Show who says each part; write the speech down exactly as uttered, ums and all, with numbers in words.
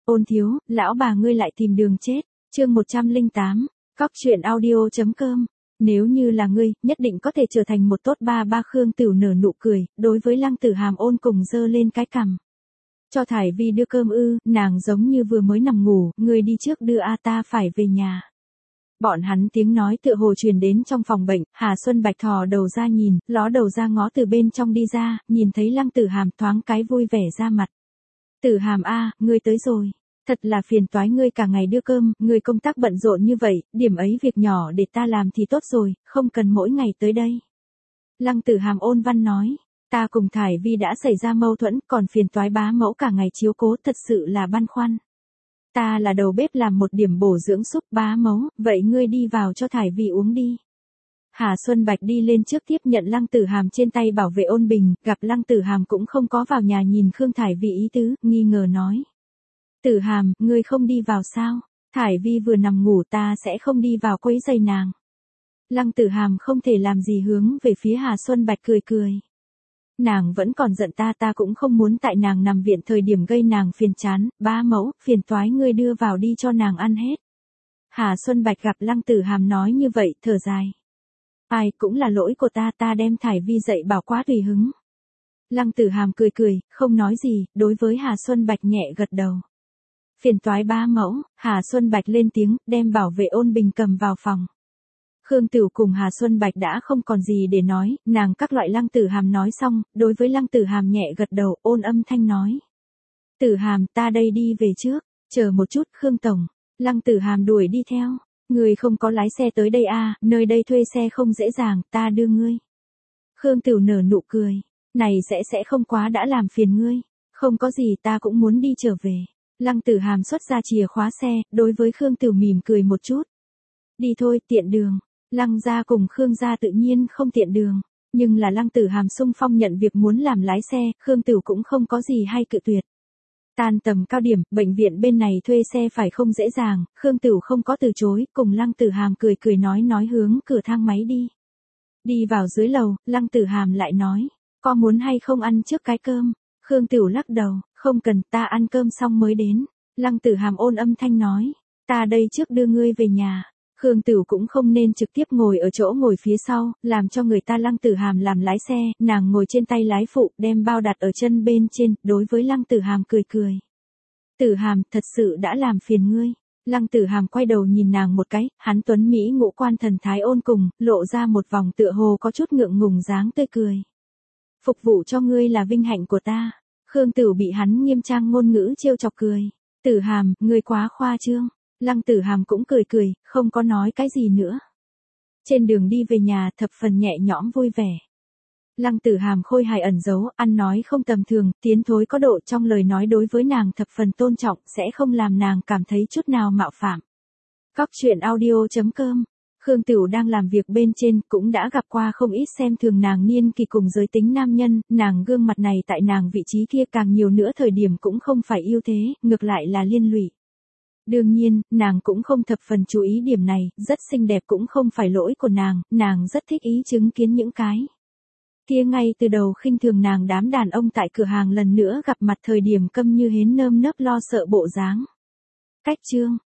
Speaker 1: Ôn thiếu, lão bà ngươi lại tìm đường chết. Chương một trăm lẻ tám, cóc truyện audio.com. Nếu như là ngươi, nhất định có thể trở thành một tốt ba ba. Khương Tửu nở nụ cười, đối với Lăng Tử Hàm ôn cùng giơ lên cái cằm. Cho Thải Vi đưa cơm ư? Nàng giống như vừa mới nằm ngủ, ngươi đi trước đưa a, ta phải về nhà. Bọn hắn tiếng nói tựa hồ truyền đến trong phòng bệnh, Hà Xuân Bạch thò đầu ra nhìn, ló đầu ra ngó từ bên trong đi ra, nhìn thấy Lăng Tử Hàm thoáng cái vui vẻ ra mặt. Tử Hàm a, ngươi tới rồi. Thật là phiền toái ngươi cả ngày đưa cơm, ngươi công tác bận rộn như vậy, điểm ấy việc nhỏ để ta làm thì tốt rồi, không cần mỗi ngày tới đây. Lăng Tử Hàm ôn văn nói, ta cùng Thải Vi đã xảy ra mâu thuẫn, còn phiền toái bá mẫu cả ngày chiếu cố, thật sự là băn khoăn. Ta là đầu bếp làm một điểm bổ dưỡng súp bá mẫu, vậy ngươi đi vào cho Thải Vi uống đi. Hà Xuân Bạch đi lên trước tiếp nhận Lăng Tử Hàm trên tay bảo vệ ôn bình, gặp Lăng Tử Hàm cũng không có vào nhà nhìn Khương Thải Vi ý tứ, nghi ngờ nói. Tử Hàm, ngươi không đi vào sao? Thải Vi vừa nằm ngủ, ta sẽ không đi vào quấy rầy nàng. Lăng Tử Hàm không thể làm gì hướng về phía Hà Xuân Bạch cười cười. Nàng vẫn còn giận ta, ta cũng không muốn tại nàng nằm viện thời điểm gây nàng phiền chán, bá mẫu, phiền toái ngươi đưa vào đi cho nàng ăn hết. Hà Xuân Bạch gặp Lăng Tử Hàm nói như vậy, thở dài. Ai, cũng là lỗi của ta, ta đem Thải Vi dạy bảo quá tùy hứng. Lăng Tử Hàm cười cười, không nói gì, đối với Hà Xuân Bạch nhẹ gật đầu. Phiền toái bá mẫu, Hà Xuân Bạch lên tiếng, đem bảo vệ ôn bình cầm vào phòng. Khương Tửu cùng Hà Xuân Bạch đã không còn gì để nói, nàng các loại Lăng Tử Hàm nói xong, đối với Lăng Tử Hàm nhẹ gật đầu, ôn âm thanh nói. Tử Hàm, ta đây đi về trước, chờ một chút, Khương Tổng. Lăng Tử Hàm đuổi đi theo, người không có lái xe tới đây à, nơi đây thuê xe không dễ dàng, ta đưa ngươi. Khương Tửu nở nụ cười, này sẽ sẽ không quá đã làm phiền ngươi, không có gì ta cũng muốn đi trở về. Lăng Tử Hàm xuất ra chìa khóa xe, đối với Khương Tửu mỉm cười một chút. Đi thôi, tiện đường. Lăng gia cùng Khương gia tự nhiên không tiện đường, nhưng là Lăng Tử Hàm xung phong nhận việc muốn làm lái xe, Khương Tửu cũng không có gì hay cự tuyệt. Tan tầm cao điểm, bệnh viện bên này thuê xe phải không dễ dàng, Khương Tửu không có từ chối, cùng Lăng Tử Hàm cười cười nói nói hướng cửa thang máy đi. Đi vào dưới lầu, Lăng Tử Hàm lại nói, có muốn hay không ăn trước cái cơm? Khương Tửu lắc đầu, không cần, ta ăn cơm xong mới đến. Lăng Tử Hàm ôn âm thanh nói, ta đây trước đưa ngươi về nhà. Khương Tửu cũng không nên trực tiếp ngồi ở chỗ ngồi phía sau, làm cho người ta Lăng Tử Hàm làm lái xe, nàng ngồi trên tay lái phụ, đem bao đặt ở chân bên trên, đối với Lăng Tử Hàm cười cười. Tử Hàm, thật sự đã làm phiền ngươi. Lăng Tử Hàm quay đầu nhìn nàng một cái, hắn tuấn Mỹ ngũ quan thần thái ôn cùng, lộ ra một vòng tựa hồ có chút ngượng ngùng dáng tươi cười. Phục vụ cho ngươi là vinh hạnh của ta. Khương Tửu bị hắn nghiêm trang ngôn ngữ trêu chọc cười. Tử Hàm, ngươi quá khoa trương. Lăng Tử Hàm cũng cười cười, không có nói cái gì nữa. Trên đường đi về nhà thập phần nhẹ nhõm vui vẻ. Lăng Tử Hàm khôi hài ẩn giấu, ăn nói không tầm thường, tiến thối có độ trong lời nói đối với nàng thập phần tôn trọng, sẽ không làm nàng cảm thấy chút nào mạo phạm. Cóc truyện audio.com. Khương Tửu đang làm việc bên trên, cũng đã gặp qua không ít xem thường nàng niên kỳ cùng giới tính nam nhân, nàng gương mặt này tại nàng vị trí kia càng nhiều nữa thời điểm cũng không phải ưu thế, ngược lại là liên lụy. Đương nhiên, nàng cũng không thập phần chú ý điểm này, rất xinh đẹp cũng không phải lỗi của nàng, nàng rất thích ý chứng kiến những cái. Kia ngay từ đầu khinh thường nàng đám đàn ông tại cửa hàng lần nữa gặp mặt thời điểm câm như hến nơm nớp lo sợ bộ dáng. Cách chương.